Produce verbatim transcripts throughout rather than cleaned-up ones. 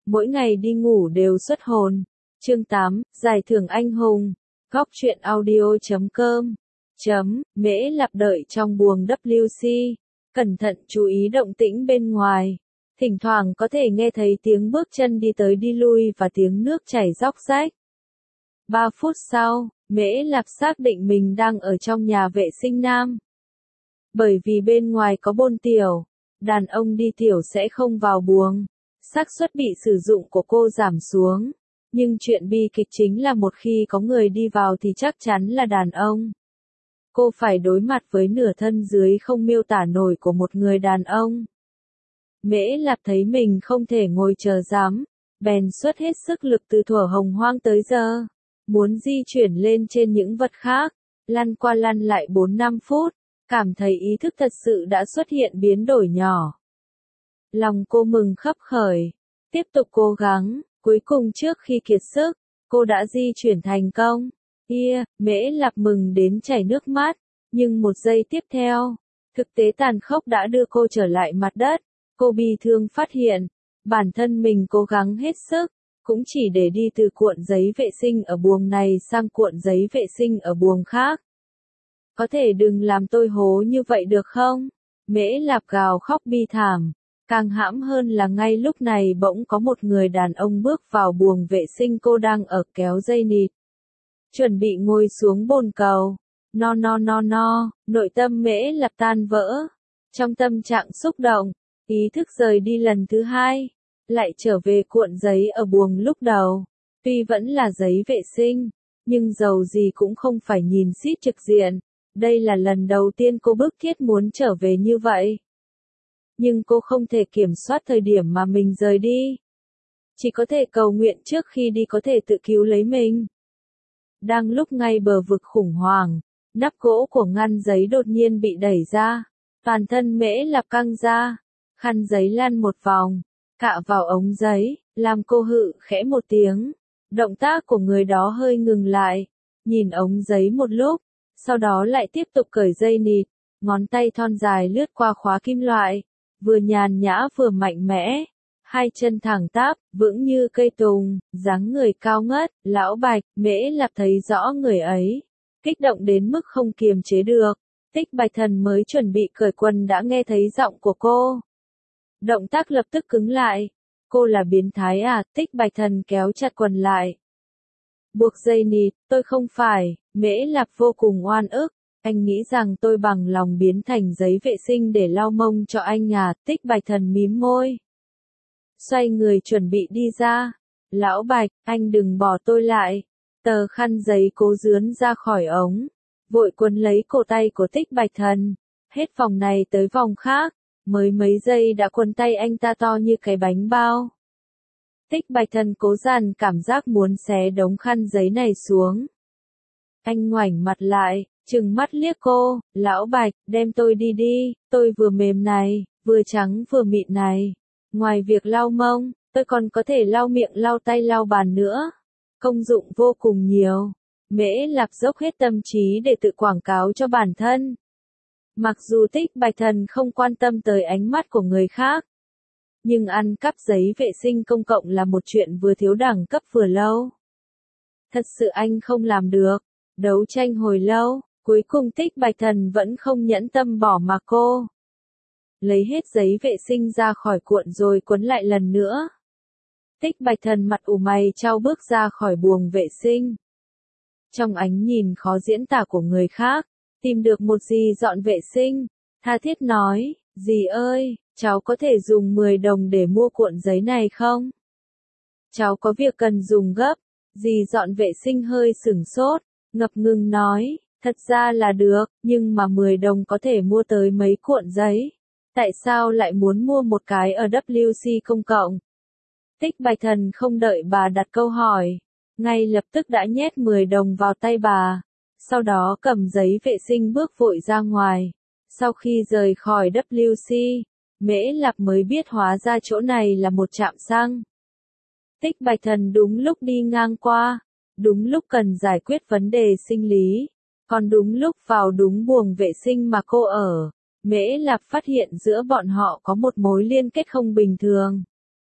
mỗi ngày đi ngủ đều xuất hồn. Chương tám, Giải thưởng anh hùng. Góc truyện audio chấm com. Chấm, Mễ Lạp đợi trong buồng vê kép xê, cẩn thận chú ý động tĩnh bên ngoài. Thỉnh thoảng có thể nghe thấy tiếng bước chân đi tới đi lui và tiếng nước chảy róc rách. Ba phút sau, Mễ Lạp xác định mình đang ở trong nhà vệ sinh nam. Bởi vì bên ngoài có bồn tiểu, đàn ông đi tiểu sẽ không vào buồng, xác suất bị sử dụng của cô giảm xuống. Nhưng chuyện bi kịch chính là một khi có người đi vào thì chắc chắn là đàn ông. Cô phải đối mặt với nửa thân dưới không miêu tả nổi của một người đàn ông. Mễ Lạp thấy mình không thể ngồi chờ dám, bèn xuất hết sức lực từ thuở hồng hoang tới giờ. Muốn di chuyển lên trên những vật khác, lăn qua lăn lại bốn năm phút, cảm thấy ý thức thật sự đã xuất hiện biến đổi nhỏ. Lòng cô mừng khấp khởi, tiếp tục cố gắng, cuối cùng trước khi kiệt sức, cô đã di chuyển thành công. Ia, Mễ Lạp mừng đến chảy nước mắt, nhưng một giây tiếp theo, thực tế tàn khốc đã đưa cô trở lại mặt đất. Cô bi thương phát hiện, bản thân mình cố gắng hết sức, cũng chỉ để đi từ cuộn giấy vệ sinh ở buồng này sang cuộn giấy vệ sinh ở buồng khác. Có thể đừng làm tôi hố như vậy được không? Mễ Lạp gào khóc bi thảm. Càng hãm hơn là ngay lúc này bỗng có một người đàn ông bước vào buồng vệ sinh cô đang ở kéo dây nịt. Chuẩn bị ngồi xuống bồn cầu. No no no no, nội tâm Mễ Lạp tan vỡ. Trong tâm trạng xúc động, ý thức rời đi lần thứ hai, lại trở về cuộn giấy ở buồng lúc đầu. Tuy vẫn là giấy vệ sinh, nhưng dầu gì cũng không phải nhìn xít trực diện. Đây là lần đầu tiên cô bức thiết muốn trở về như vậy. Nhưng cô không thể kiểm soát thời điểm mà mình rời đi. Chỉ có thể cầu nguyện trước khi đi có thể tự cứu lấy mình. Đang lúc ngay bờ vực khủng hoảng, nắp gỗ của ngăn giấy đột nhiên bị đẩy ra. Toàn thân Mễ Lạp căng ra, khăn giấy lăn một vòng, cạ vào ống giấy, làm cô hự khẽ một tiếng. Động tác của người đó hơi ngừng lại, nhìn ống giấy một lúc, sau đó lại tiếp tục cởi dây nịt, ngón tay thon dài lướt qua khóa kim loại, vừa nhàn nhã vừa mạnh mẽ, hai chân thẳng tắp, vững như cây tùng, dáng người cao ngất. Lão Bạch, Mễ Lạp thấy rõ người ấy, kích động đến mức không kiềm chế được. Tích Bạch Thần mới chuẩn bị cởi quần đã nghe thấy giọng của cô. Động tác lập tức cứng lại. Cô là biến thái à? Tích Bạch Thần kéo chặt quần lại. Buộc dây nịt, tôi không phải. Mễ Lạp vô cùng oan ức. Anh nghĩ rằng tôi bằng lòng biến thành giấy vệ sinh để lau mông cho anh à? Tích Bạch Thần mím môi. Xoay người chuẩn bị đi ra. Lão Bạch, anh đừng bỏ tôi lại. Tờ khăn giấy cố dướn ra khỏi ống, vội quấn lấy cổ tay của Tích Bạch Thần. Hết vòng này tới vòng khác, mới mấy giây đã quấn tay anh ta to như cái bánh bao. Tích Bạch Thần cố dằn cảm giác muốn xé đống khăn giấy này xuống. Anh ngoảnh mặt lại, trừng mắt liếc cô. Lão Bạch, đem tôi đi đi, tôi vừa mềm này, vừa trắng vừa mịn này. Ngoài việc lau mông, tôi còn có thể lau miệng, lau tay, lau bàn nữa. Công dụng vô cùng nhiều. Mễ Lạp dốc hết tâm trí để tự quảng cáo cho bản thân. Mặc dù Tích Bạch Thần không quan tâm tới ánh mắt của người khác, nhưng ăn cắp giấy vệ sinh công cộng là một chuyện vừa thiếu đẳng cấp vừa lâu. Thật sự anh không làm được. Đấu tranh hồi lâu, cuối cùng Tích Bạch Thần vẫn không nhẫn tâm bỏ mặc cô. Lấy hết giấy vệ sinh ra khỏi cuộn rồi quấn lại lần nữa. Tích Bạch Thần mặt ủ mày chau bước ra khỏi buồng vệ sinh. Trong ánh nhìn khó diễn tả của người khác, tìm được một dì dọn vệ sinh, tha thiết nói, dì ơi, cháu có thể dùng mười đồng để mua cuộn giấy này không? Cháu có việc cần dùng gấp. Dì dọn vệ sinh hơi sửng sốt, ngập ngừng nói, thật ra là được, nhưng mà mười đồng có thể mua tới mấy cuộn giấy. Tại sao lại muốn mua một cái ở vê kép xê công cộng? Tích Bạch Thần không đợi bà đặt câu hỏi, ngay lập tức đã nhét mười đồng vào tay bà, sau đó cầm giấy vệ sinh bước vội ra ngoài. Sau khi rời khỏi vê kép xê, Mễ Lạp mới biết hóa ra chỗ này là một trạm xăng. Tích Bạch Thần đúng lúc đi ngang qua, đúng lúc cần giải quyết vấn đề sinh lý, còn đúng lúc vào đúng buồng vệ sinh mà cô ở. Mễ Lạp phát hiện giữa bọn họ có một mối liên kết không bình thường.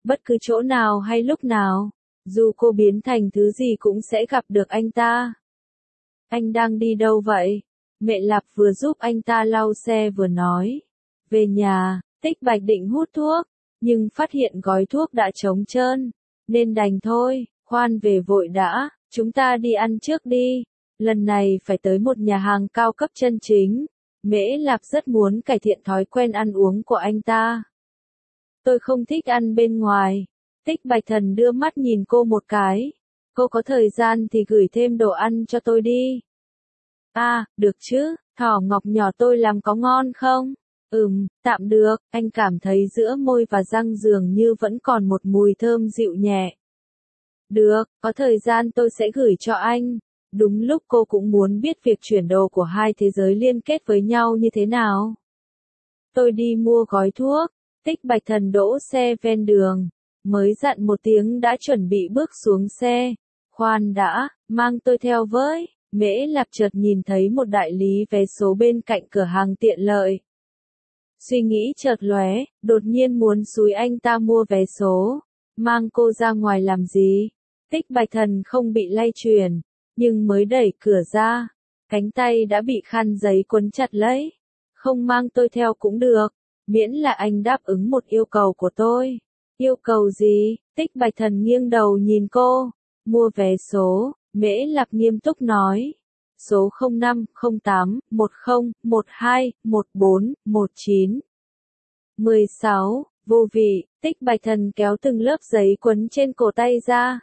Bất cứ chỗ nào hay lúc nào, dù cô biến thành thứ gì cũng sẽ gặp được anh ta. Anh đang đi đâu vậy? Mẹ Lạp vừa giúp anh ta lau xe vừa nói. Về nhà, Tích Bạch định hút thuốc, nhưng phát hiện gói thuốc đã trống trơn, nên đành thôi, khoan về vội đã, chúng ta đi ăn trước đi. Lần này phải tới một nhà hàng cao cấp chân chính. Mễ Lạp rất muốn cải thiện thói quen ăn uống của anh ta. Tôi không thích ăn bên ngoài. Tích Bạch Thần đưa mắt nhìn cô một cái. Cô có thời gian thì gửi thêm đồ ăn cho tôi đi. À, được chứ, thỏ ngọc nhỏ tôi làm có ngon không? Ừm, tạm được, anh cảm thấy giữa môi và răng dường như vẫn còn một mùi thơm dịu nhẹ. Được, có thời gian tôi sẽ gửi cho anh. Đúng lúc cô cũng muốn biết việc chuyển đồ của hai thế giới liên kết với nhau như thế nào. Tôi đi mua gói thuốc, Tích Bạch Thần đỗ xe ven đường, mới dặn một tiếng đã chuẩn bị bước xuống xe. Khoan đã, mang tôi theo với. Mễ Lạp chợt nhìn thấy một đại lý vé số bên cạnh cửa hàng tiện lợi. Suy nghĩ chợt lóe, đột nhiên muốn xúi anh ta mua vé số. Mang cô ra ngoài làm gì? Tích Bạch Thần không bị lay chuyển, nhưng mới đẩy cửa ra, cánh tay đã bị khăn giấy quấn chặt lấy. Không mang tôi theo cũng được, miễn là anh đáp ứng một yêu cầu của tôi. Yêu cầu gì? Tích Bạch Thần nghiêng đầu nhìn cô. Mua vé số, Mễ Lạp nghiêm túc nói. Số không năm không tám một không một hai một bốn một chín. mười sáu, vô vị, Tích Bạch Thần kéo từng lớp giấy quấn trên cổ tay ra.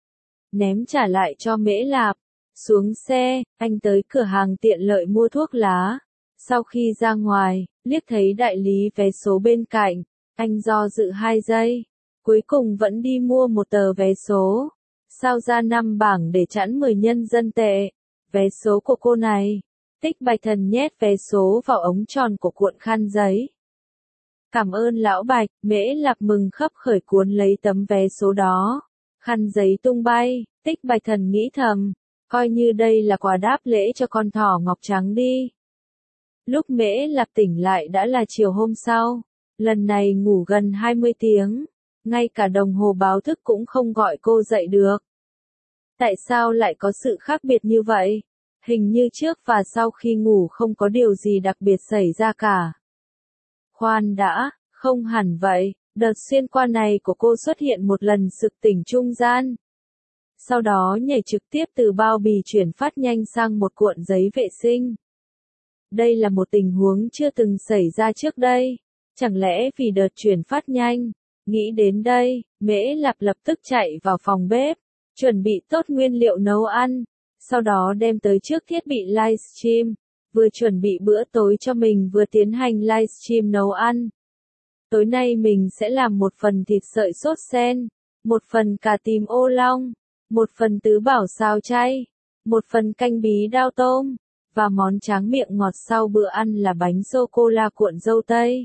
Ném trả lại cho Mễ Lạp. Xuống xe, anh tới cửa hàng tiện lợi mua thuốc lá. Sau khi ra ngoài, liếc thấy đại lý vé số bên cạnh, anh do dự hai giây. Cuối cùng vẫn đi mua một tờ vé số. Sao ra năm bảng để chẵn mười nhân dân tệ. Vé số của cô này. Tích Bạch Thần nhét vé số vào ống tròn của cuộn khăn giấy. Cảm ơn lão Bạch, Mễ Lạp mừng khấp khởi cuốn lấy tấm vé số đó. Khăn giấy tung bay, Tích Bạch Thần nghĩ thầm, coi như đây là quà đáp lễ cho con thỏ ngọc trắng đi. Lúc Mễ Lạp tỉnh lại đã là chiều hôm sau, lần này ngủ gần hai mươi tiếng, ngay cả đồng hồ báo thức cũng không gọi cô dậy được. Tại sao lại có sự khác biệt như vậy? Hình như trước và sau khi ngủ không có điều gì đặc biệt xảy ra cả. Khoan đã, không hẳn vậy, đợt xuyên qua này của cô xuất hiện một lần sực tỉnh trung gian. Sau đó nhảy trực tiếp từ bao bì chuyển phát nhanh sang một cuộn giấy vệ sinh. Đây là một tình huống chưa từng xảy ra trước đây. Chẳng lẽ vì đợt chuyển phát nhanh? Nghĩ đến đây, Mễ Lạp lập tức chạy vào phòng bếp, chuẩn bị tốt nguyên liệu nấu ăn, sau đó đem tới trước thiết bị livestream, vừa chuẩn bị bữa tối cho mình vừa tiến hành livestream nấu ăn. Tối nay mình sẽ làm một phần thịt sợi sốt sen, một phần cà tím ô long, một phần tứ bảo xào chay, một phần canh bí đao tôm, và món tráng miệng ngọt sau bữa ăn là bánh sô-cô-la cuộn dâu tây.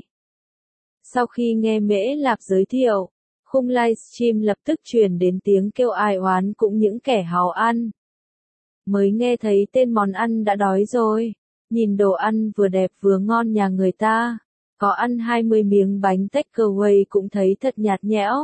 Sau khi nghe Mễ Lạp giới thiệu, khung livestream lập tức truyền đến tiếng kêu ai oán cũng những kẻ háo ăn. Mới nghe thấy tên món ăn đã đói rồi, nhìn đồ ăn vừa đẹp vừa ngon nhà người ta, có ăn hai mươi miếng bánh takeaway cũng thấy thật nhạt nhẽo.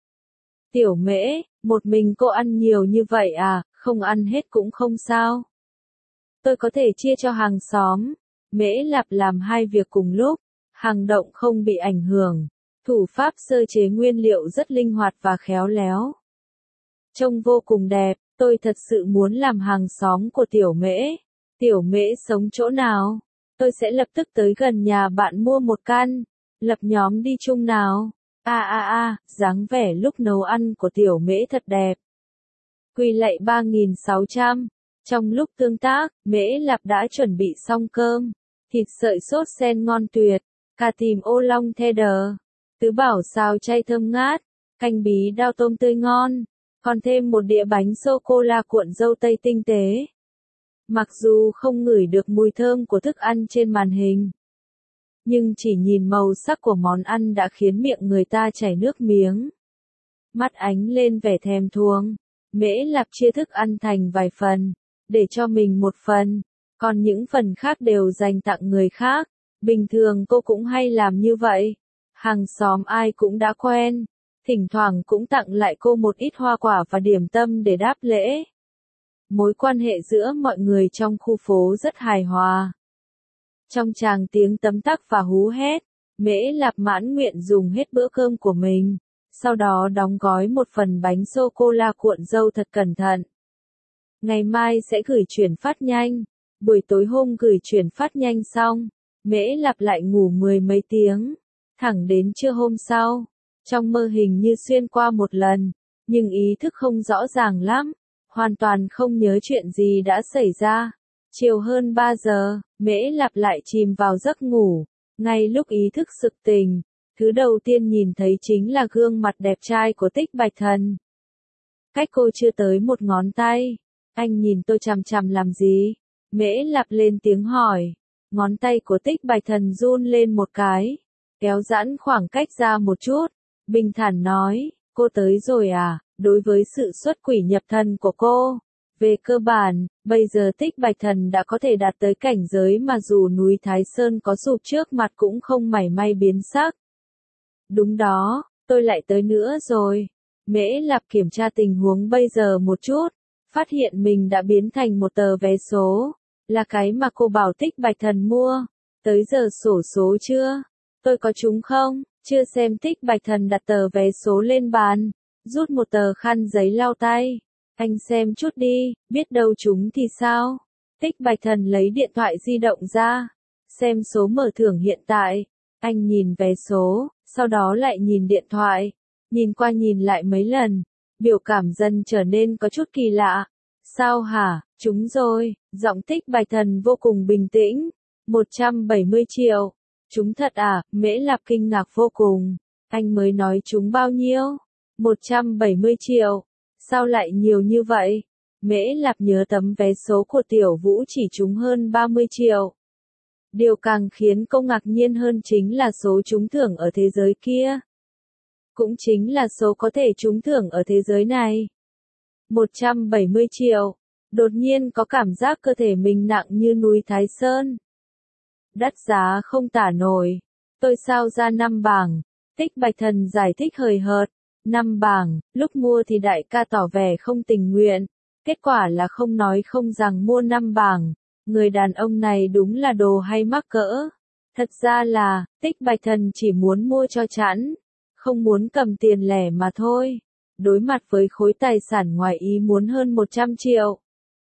Tiểu Mễ, một mình cô ăn nhiều như vậy à, không ăn hết cũng không sao. Tôi có thể chia cho hàng xóm. Mễ Lạp làm hai việc cùng lúc, hàng động không bị ảnh hưởng. Thủ pháp sơ chế nguyên liệu rất linh hoạt và khéo léo. Trông vô cùng đẹp, tôi thật sự muốn làm hàng xóm của Tiểu Mễ. Tiểu Mễ sống chỗ nào? Tôi sẽ lập tức tới gần nhà bạn mua một căn. Lập nhóm đi chung nào. A a a, dáng vẻ lúc nấu ăn của Tiểu Mễ thật đẹp. Quy lạy ba nghìn sáu trăm. Trong lúc tương tác, Mễ Lạp đã chuẩn bị xong cơm. Thịt sợi sốt sen ngon tuyệt, cà tím ô long cheddar, tứ bảo xào chay thơm ngát, canh bí đao tôm tươi ngon, còn thêm một đĩa bánh sô-cô-la cuộn dâu tây tinh tế. Mặc dù không ngửi được mùi thơm của thức ăn trên màn hình, nhưng chỉ nhìn màu sắc của món ăn đã khiến miệng người ta chảy nước miếng. Mắt ánh lên vẻ thèm thuồng, Mễ Lạp chia thức ăn thành vài phần, để cho mình một phần, còn những phần khác đều dành tặng người khác. Bình thường cô cũng hay làm như vậy. Hàng xóm ai cũng đã quen. thỉnh thoảng cũng tặng lại cô một ít hoa quả và điểm tâm để đáp lễ. Mối quan hệ giữa mọi người trong khu phố rất hài hòa. Trong tràng tiếng tấm tắc và hú hét, Mễ Lạp mãn nguyện dùng hết bữa cơm của mình, sau đó đóng gói một phần bánh sô-cô-la cuộn dâu thật cẩn thận. Ngày mai sẽ gửi chuyển phát nhanh. Buổi tối hôm gửi chuyển phát nhanh xong, Mễ Lạp lại ngủ mười mấy tiếng, thẳng đến trưa hôm sau. Trong mơ hình như xuyên qua một lần, nhưng ý thức không rõ ràng lắm, hoàn toàn không nhớ chuyện gì đã xảy ra. Chiều hơn ba giờ, Mễ Lạp lại chìm vào giấc ngủ. Ngay lúc ý thức sực tỉnh, thứ đầu tiên nhìn thấy chính là gương mặt đẹp trai của Tích Bạch Thần. Cách cô chưa tới một ngón tay. Anh nhìn tôi chằm chằm làm gì? Mễ Lạp lên tiếng hỏi. Ngón tay của Tích Bạch Thần run lên một cái, kéo giãn khoảng cách ra một chút, bình thản nói, cô tới rồi à? Đối với sự xuất quỷ nhập thần của cô, về cơ bản, bây giờ Tích Bạch Thần đã có thể đạt tới cảnh giới mà dù núi Thái Sơn có sụp trước mặt cũng không mảy may biến sắc. Đúng đó, tôi lại tới nữa rồi. Mễ Lạp kiểm tra tình huống bây giờ một chút, phát hiện mình đã biến thành một tờ vé số, là cái mà cô bảo Tích Bạch Thần mua. Tới giờ xổ số chưa? Tôi có trúng không? Chưa xem. Tích Bạch Thần đặt tờ vé số lên bàn, rút một tờ khăn giấy lau tay. Anh xem chút đi, biết đâu trúng thì sao? Tích Bạch Thần lấy điện thoại di động ra, xem số mở thưởng hiện tại. Anh nhìn vé số, sau đó lại nhìn điện thoại, nhìn qua nhìn lại mấy lần, biểu cảm dần trở nên có chút kỳ lạ. Sao hả? Trúng rồi. Giọng Tích Bạch Thần vô cùng bình tĩnh. một trăm bảy mươi triệu. Trúng thật à? Mễ Lạp kinh ngạc vô cùng. Anh mới nói trúng bao nhiêu? một trăm bảy mươi triệu. Sao lại nhiều như vậy? Mễ Lạp nhớ tấm vé số của Tiểu Vũ chỉ trúng hơn ba mươi triệu. Điều càng khiến cô ngạc nhiên hơn chính là số trúng thưởng ở thế giới kia. Cũng chính là số có thể trúng thưởng ở thế giới này. một trăm bảy mươi triệu. Đột nhiên có cảm giác cơ thể mình nặng như núi Thái Sơn. Đắt giá không tả nổi. Tôi sao ra năm bảng. Tích Bạch Thần giải thích hời hợt. Năm bảng, lúc mua thì đại ca tỏ vẻ không tình nguyện. Kết quả là không nói không rằng mua năm bảng. Người đàn ông này đúng là đồ hay mắc cỡ. Thật ra là, Tích Bạch Thần chỉ muốn mua cho chẵn, không muốn cầm tiền lẻ mà thôi. Đối mặt với khối tài sản ngoài ý muốn hơn một trăm triệu.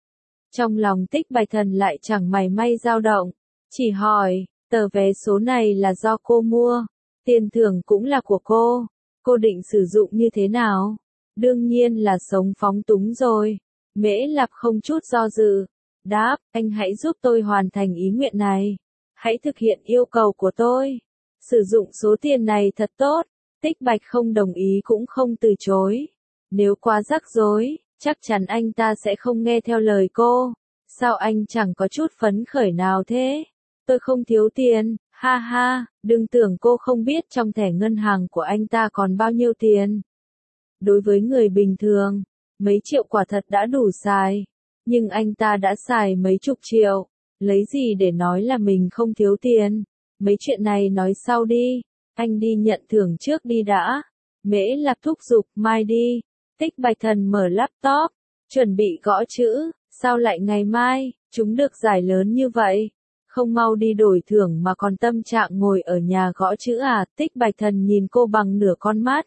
Trong lòng Tích Bạch Thần lại chẳng mảy may dao động, chỉ hỏi, tờ vé số này là do cô mua, tiền thưởng cũng là của cô, cô định sử dụng như thế nào? Đương nhiên là sống phóng túng rồi. Mễ Lạp không chút do dự, đáp, anh hãy giúp tôi hoàn thành ý nguyện này, hãy thực hiện yêu cầu của tôi, sử dụng số tiền này thật tốt. Tích Bạch không đồng ý cũng không từ chối. Nếu quá rắc rối, chắc chắn anh ta sẽ không nghe theo lời cô. Sao anh chẳng có chút phấn khởi nào thế? Tôi không thiếu tiền, ha ha, đừng tưởng cô không biết trong thẻ ngân hàng của anh ta còn bao nhiêu tiền. Đối với người bình thường, mấy triệu quả thật đã đủ xài. Nhưng anh ta đã xài mấy chục triệu, lấy gì để nói là mình không thiếu tiền? Mấy chuyện này nói sau đi. Anh đi nhận thưởng trước đi đã. Mễ Lạp thúc giục, mai đi. Tích Bạch Thần mở laptop, chuẩn bị gõ chữ. Sao lại ngày mai? Chúng được giải lớn như vậy. Không mau đi đổi thưởng mà còn tâm trạng ngồi ở nhà gõ chữ à? Tích Bạch Thần nhìn cô bằng nửa con mắt.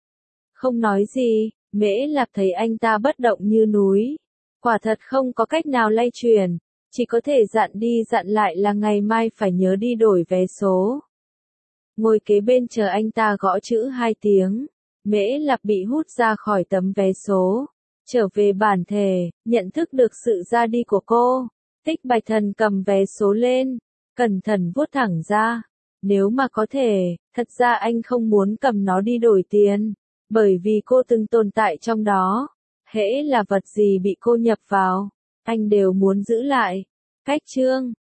Không nói gì. Mễ Lạp thấy anh ta bất động như núi. Quả thật không có cách nào lay chuyển. Chỉ có thể dặn đi dặn lại là ngày mai phải nhớ đi đổi vé số. Ngồi kế bên chờ anh ta gõ chữ hai tiếng, Mễ Lạp bị hút ra khỏi tấm vé số, trở về bản thể, nhận thức được sự ra đi của cô. Tích Bạch Thần cầm vé số lên, cẩn thận vuốt thẳng ra. Nếu mà có thể, thật ra anh không muốn cầm nó đi đổi tiền, bởi vì cô từng tồn tại trong đó. Hễ là vật gì bị cô nhập vào, anh đều muốn giữ lại. Cách chương